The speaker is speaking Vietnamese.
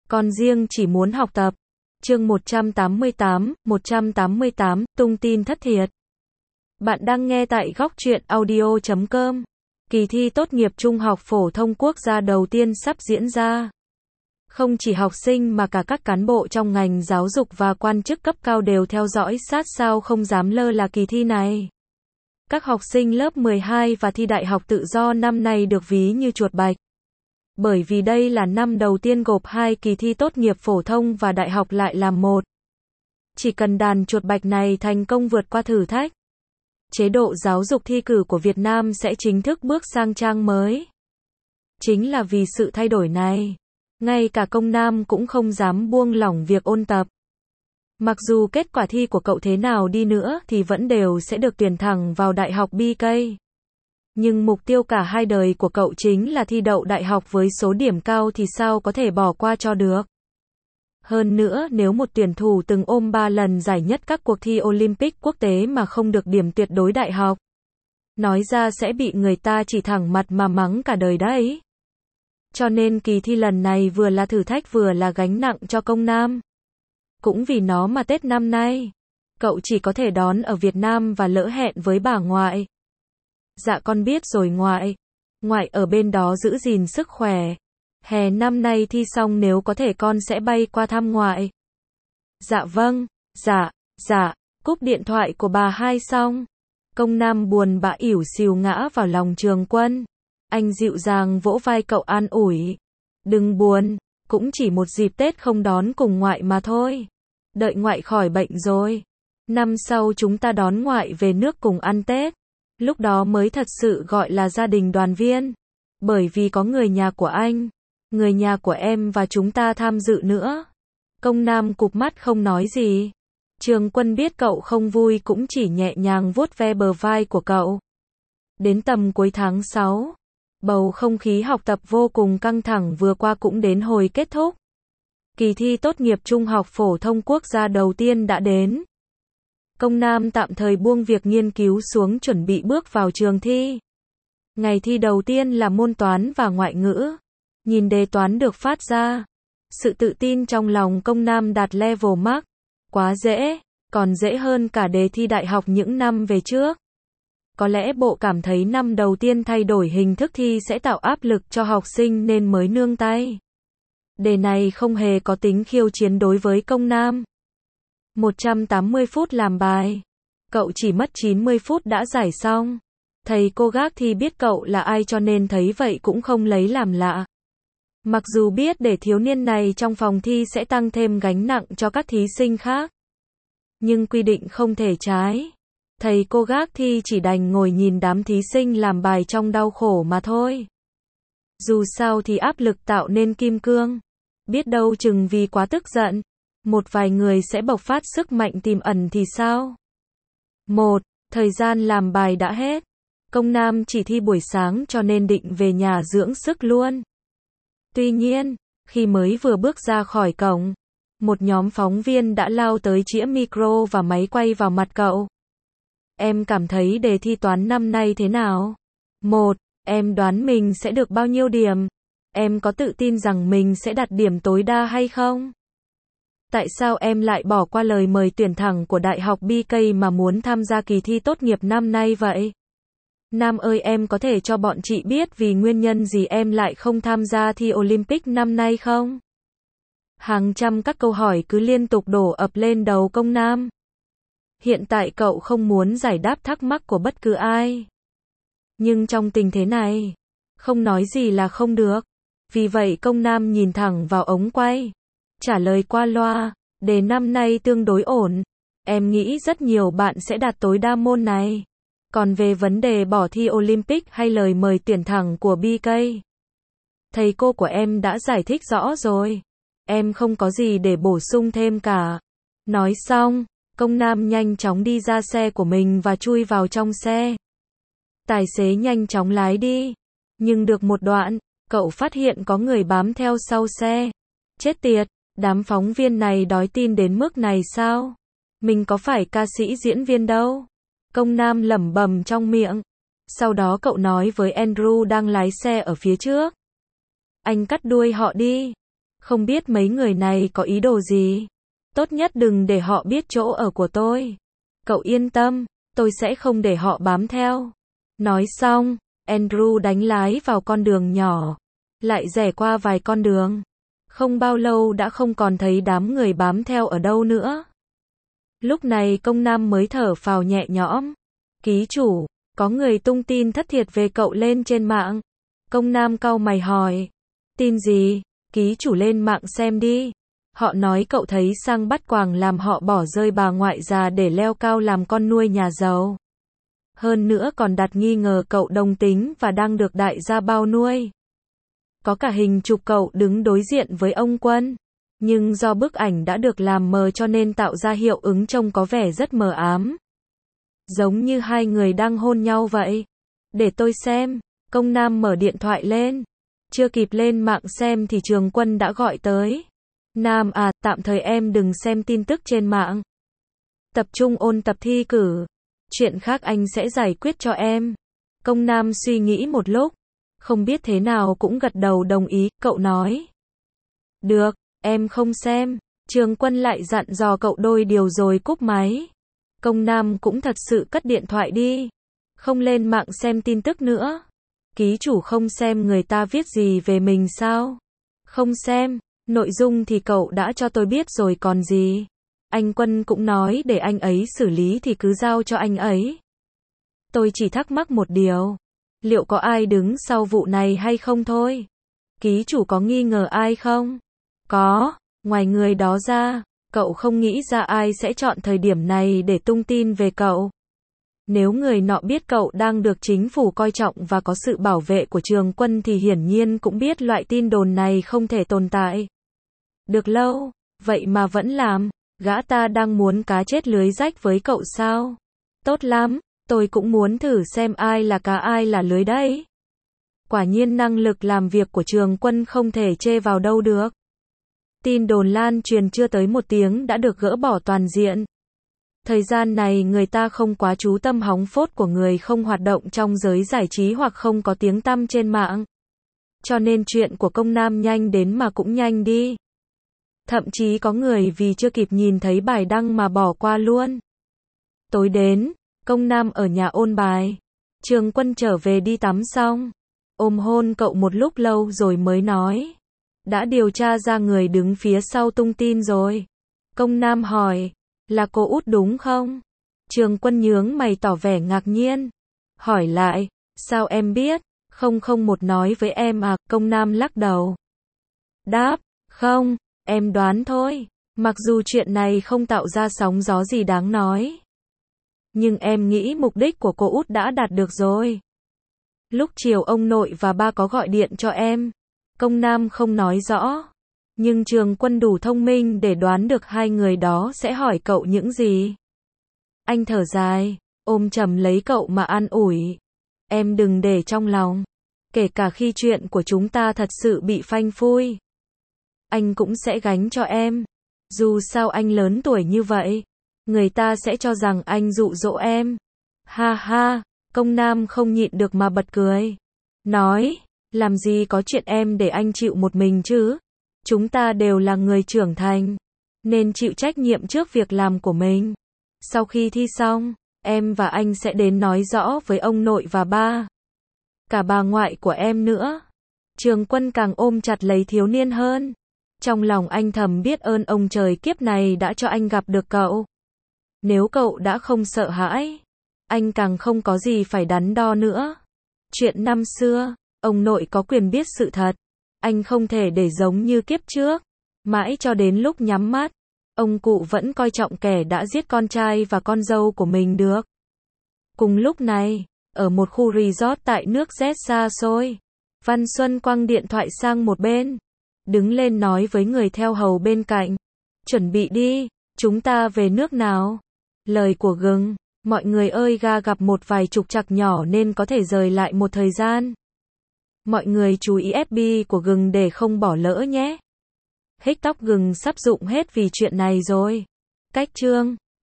Con riêng chỉ muốn học tập. Chương 188, tung tin thất thiệt. Bạn đang nghe tại Góc Truyện Audio.com. Kỳ thi tốt nghiệp trung học phổ thông quốc gia đầu tiên sắp diễn ra. Không chỉ học sinh mà cả các cán bộ trong ngành giáo dục và quan chức cấp cao đều theo dõi sát sao, không dám lơ là kỳ thi này. Các học sinh lớp 12 và thi đại học tự do năm nay được ví như chuột bạch. Bởi vì đây là năm đầu tiên gộp hai kỳ thi tốt nghiệp phổ thông và đại học lại làm một. Chỉ cần đàn chuột bạch này thành công vượt qua thử thách, chế độ giáo dục thi cử của Việt Nam sẽ chính thức bước sang trang mới. Chính là vì sự thay đổi này, ngay cả Công Nam cũng không dám buông lỏng việc ôn tập. Mặc dù kết quả thi của cậu thế nào đi nữa thì vẫn đều sẽ được tuyển thẳng vào Đại học BK. Nhưng mục tiêu cả hai đời của cậu chính là thi đậu đại học với số điểm cao thì sao có thể bỏ qua cho được. Hơn nữa, nếu một tuyển thủ từng ôm 3 lần giải nhất các cuộc thi Olympic quốc tế mà không được điểm tuyệt đối đại học, nói ra sẽ bị người ta chỉ thẳng mặt mà mắng cả đời đấy. Cho nên kỳ thi lần này vừa là thử thách vừa là gánh nặng cho Công Nam. Cũng vì nó mà Tết năm nay, cậu chỉ có thể đón ở Việt Nam và lỡ hẹn với bà ngoại. Dạ con biết rồi ngoại. Ngoại ở bên đó giữ gìn sức khỏe. Hè năm nay thi xong nếu có thể con sẽ bay qua thăm ngoại. Dạ vâng, dạ, cúp điện thoại của bà hai xong. Công Nam buồn bã ỉu xìu ngã vào lòng Trường Quân. Anh dịu dàng vỗ vai cậu an ủi. Đừng buồn, cũng chỉ một dịp Tết không đón cùng ngoại mà thôi. Đợi ngoại khỏi bệnh rồi, năm sau chúng ta đón ngoại về nước cùng ăn Tết. Lúc đó mới thật sự gọi là gia đình đoàn viên. Bởi vì có người nhà của anh, người nhà của em và chúng ta tham dự nữa. Công Nam cụp mắt không nói gì. Trường Quân biết cậu không vui cũng chỉ nhẹ nhàng vuốt ve bờ vai của cậu. Đến tầm cuối tháng 6, bầu không khí học tập vô cùng căng thẳng vừa qua cũng đến hồi kết thúc. Kỳ thi tốt nghiệp trung học phổ thông quốc gia đầu tiên đã đến. Công Nam tạm thời buông việc nghiên cứu xuống chuẩn bị bước vào trường thi. Ngày thi đầu tiên là môn toán và ngoại ngữ. Nhìn đề toán được phát ra, sự tự tin trong lòng Công Nam đạt level max. Quá dễ, còn dễ hơn cả đề thi đại học những năm về trước. Có lẽ bộ cảm thấy năm đầu tiên thay đổi hình thức thi sẽ tạo áp lực cho học sinh nên mới nương tay. Đề này không hề có tính khiêu chiến đối với Công Nam. 180 phút làm bài. Cậu chỉ mất 90 phút đã giải xong. Thầy cô gác thi biết cậu là ai cho nên thấy vậy cũng không lấy làm lạ. Mặc dù biết để thiếu niên này trong phòng thi sẽ tăng thêm gánh nặng cho các thí sinh khác. Nhưng quy định không thể trái. Thầy cô gác thi chỉ đành ngồi nhìn đám thí sinh làm bài trong đau khổ mà thôi. Dù sao thì áp lực tạo nên kim cương. Biết đâu chừng vì quá tức giận, một vài người sẽ bộc phát sức mạnh tiềm ẩn thì sao? Thời gian làm bài đã hết. Công Nam chỉ thi buổi sáng cho nên định về nhà dưỡng sức luôn. Tuy nhiên, khi mới vừa bước ra khỏi cổng, một nhóm phóng viên đã lao tới chĩa micro và máy quay vào mặt cậu. Em cảm thấy đề thi toán năm nay thế nào? Em đoán mình sẽ được bao nhiêu điểm? Em có tự tin rằng mình sẽ đạt điểm tối đa hay không? Tại sao em lại bỏ qua lời mời tuyển thẳng của Đại học BK mà muốn tham gia kỳ thi tốt nghiệp năm nay vậy? Nam ơi, em có thể cho bọn chị biết vì nguyên nhân gì em lại không tham gia thi Olympic năm nay không? Hàng trăm các câu hỏi cứ liên tục đổ ập lên đầu Công Nam. Hiện tại cậu không muốn giải đáp thắc mắc của bất cứ ai. Nhưng trong tình thế này, không nói gì là không được. Vì vậy Công Nam nhìn thẳng vào ống quay, trả lời qua loa, đề năm nay tương đối ổn. Em nghĩ rất nhiều bạn sẽ đạt tối đa môn này. Còn về vấn đề bỏ thi Olympic hay lời mời tuyển thẳng của BK, thầy cô của em đã giải thích rõ rồi. Em không có gì để bổ sung thêm cả. Nói xong, Công Nam nhanh chóng đi ra xe của mình và chui vào trong xe. Tài xế nhanh chóng lái đi. Nhưng được một đoạn, cậu phát hiện có người bám theo sau xe. Chết tiệt, đám phóng viên này đói tin đến mức này sao? Mình có phải ca sĩ diễn viên đâu. Công Nam lẩm bẩm trong miệng. Sau đó cậu nói với Andrew đang lái xe ở phía trước. Anh cắt đuôi họ đi. Không biết mấy người này có ý đồ gì. Tốt nhất đừng để họ biết chỗ ở của tôi. Cậu yên tâm, tôi sẽ không để họ bám theo. Nói xong, Andrew đánh lái vào con đường nhỏ, lại rẽ qua vài con đường. Không bao lâu đã không còn thấy đám người bám theo ở đâu nữa. Lúc này công nam mới thở phào nhẹ nhõm. Ký chủ, có người tung tin thất thiệt về cậu lên trên mạng. Công nam cau mày hỏi. Tin gì? Ký chủ lên mạng xem đi. Họ nói cậu thấy sang bắt quàng làm họ bỏ rơi bà ngoại già để leo cao làm con nuôi nhà giàu. Hơn nữa còn đặt nghi ngờ cậu đồng tính và đang được đại gia bao nuôi. Có cả hình chụp cậu đứng đối diện với ông Quân. Nhưng do bức ảnh đã được làm mờ cho nên tạo ra hiệu ứng trông có vẻ rất mờ ám. Giống như hai người đang hôn nhau vậy. Để tôi xem. Công nam mở điện thoại lên. Chưa kịp lên mạng xem thì Trường Quân đã gọi tới. Nam à, tạm thời em đừng xem tin tức trên mạng. Tập trung ôn tập thi cử. Chuyện khác anh sẽ giải quyết cho em. Công nam suy nghĩ một lúc. Không biết thế nào cũng gật đầu đồng ý, cậu nói. Được, em không xem. Trường Quân lại dặn dò cậu đôi điều rồi cúp máy. Công nam cũng thật sự cất điện thoại đi. Không lên mạng xem tin tức nữa. Ký chủ không xem người ta viết gì về mình sao? Không xem, nội dung thì cậu đã cho tôi biết rồi còn gì. Anh Quân cũng nói để anh ấy xử lý thì cứ giao cho anh ấy. Tôi chỉ thắc mắc một điều. Liệu có ai đứng sau vụ này hay không thôi? Ký chủ có nghi ngờ ai không? Có, ngoài người đó ra, cậu không nghĩ ra ai sẽ chọn thời điểm này để tung tin về cậu. Nếu người nọ biết cậu đang được chính phủ coi trọng và có sự bảo vệ của Trường Quân thì hiển nhiên cũng biết loại tin đồn này không thể tồn tại. Được lâu, vậy mà vẫn làm, gã ta đang muốn cá chết lưới rách với cậu sao? Tốt lắm, tôi cũng muốn thử xem ai là cá ai là lưới đấy. Quả nhiên năng lực làm việc của Trường Quân không thể chê vào đâu được. Tin đồn lan truyền chưa tới 1 tiếng đã được gỡ bỏ toàn diện. Thời gian này người ta không quá chú tâm hóng phốt của người không hoạt động trong giới giải trí hoặc không có tiếng tăm trên mạng. Cho nên chuyện của công nam nhanh đến mà cũng nhanh đi. Thậm chí có người vì chưa kịp nhìn thấy bài đăng mà bỏ qua luôn. Tối đến, công nam ở nhà ôn bài. Trường Quân trở về đi tắm xong. Ôm hôn cậu một lúc lâu rồi mới nói. Đã điều tra ra người đứng phía sau tung tin rồi. Công nam hỏi. Là cô út đúng không? Trường Quân nhướng mày tỏ vẻ ngạc nhiên. Hỏi lại. Sao em biết? 001 nói với em à? Công nam lắc đầu. Đáp. Không, em đoán thôi. Mặc dù chuyện này không tạo ra sóng gió gì đáng nói. Nhưng em nghĩ mục đích của cô út đã đạt được rồi. Lúc chiều ông nội và ba có gọi điện cho em. Công nam không nói rõ. Nhưng Trường Quân đủ thông minh để đoán được hai người đó sẽ hỏi cậu những gì. Anh thở dài, ôm chầm lấy cậu mà an ủi. Em đừng để trong lòng. Kể cả khi chuyện của chúng ta thật sự bị phanh phui. Anh cũng sẽ gánh cho em. Dù sao anh lớn tuổi như vậy. Người ta sẽ cho rằng anh dụ dỗ em. Ha ha, công nam không nhịn được mà bật cười. Nói, làm gì có chuyện em để anh chịu một mình chứ. Chúng ta đều là người trưởng thành. Nên chịu trách nhiệm trước việc làm của mình. Sau khi thi xong, em và anh sẽ đến nói rõ với ông nội và ba. Cả bà ngoại của em nữa. Trường Quân càng ôm chặt lấy thiếu niên hơn. Trong lòng anh thầm biết ơn ông trời kiếp này đã cho anh gặp được cậu. Nếu cậu đã không sợ hãi, anh càng không có gì phải đắn đo nữa. Chuyện năm xưa, ông nội có quyền biết sự thật. Anh không thể để giống như kiếp trước. Mãi cho đến lúc nhắm mắt, ông cụ vẫn coi trọng kẻ đã giết con trai và con dâu của mình được. Cùng lúc này, ở một khu resort tại nước Z xa xôi, Văn Xuân quăng điện thoại sang một bên. Đứng lên nói với người theo hầu bên cạnh. Chuẩn bị đi, chúng ta về nước nào. Lời của gừng, mọi người ơi ga gặp một vài trục trặc nhỏ nên có thể rời lại một thời gian. Mọi người chú ý FB của gừng để không bỏ lỡ nhé. Hích tóc gừng sắp rụng hết vì chuyện này rồi. Cách chương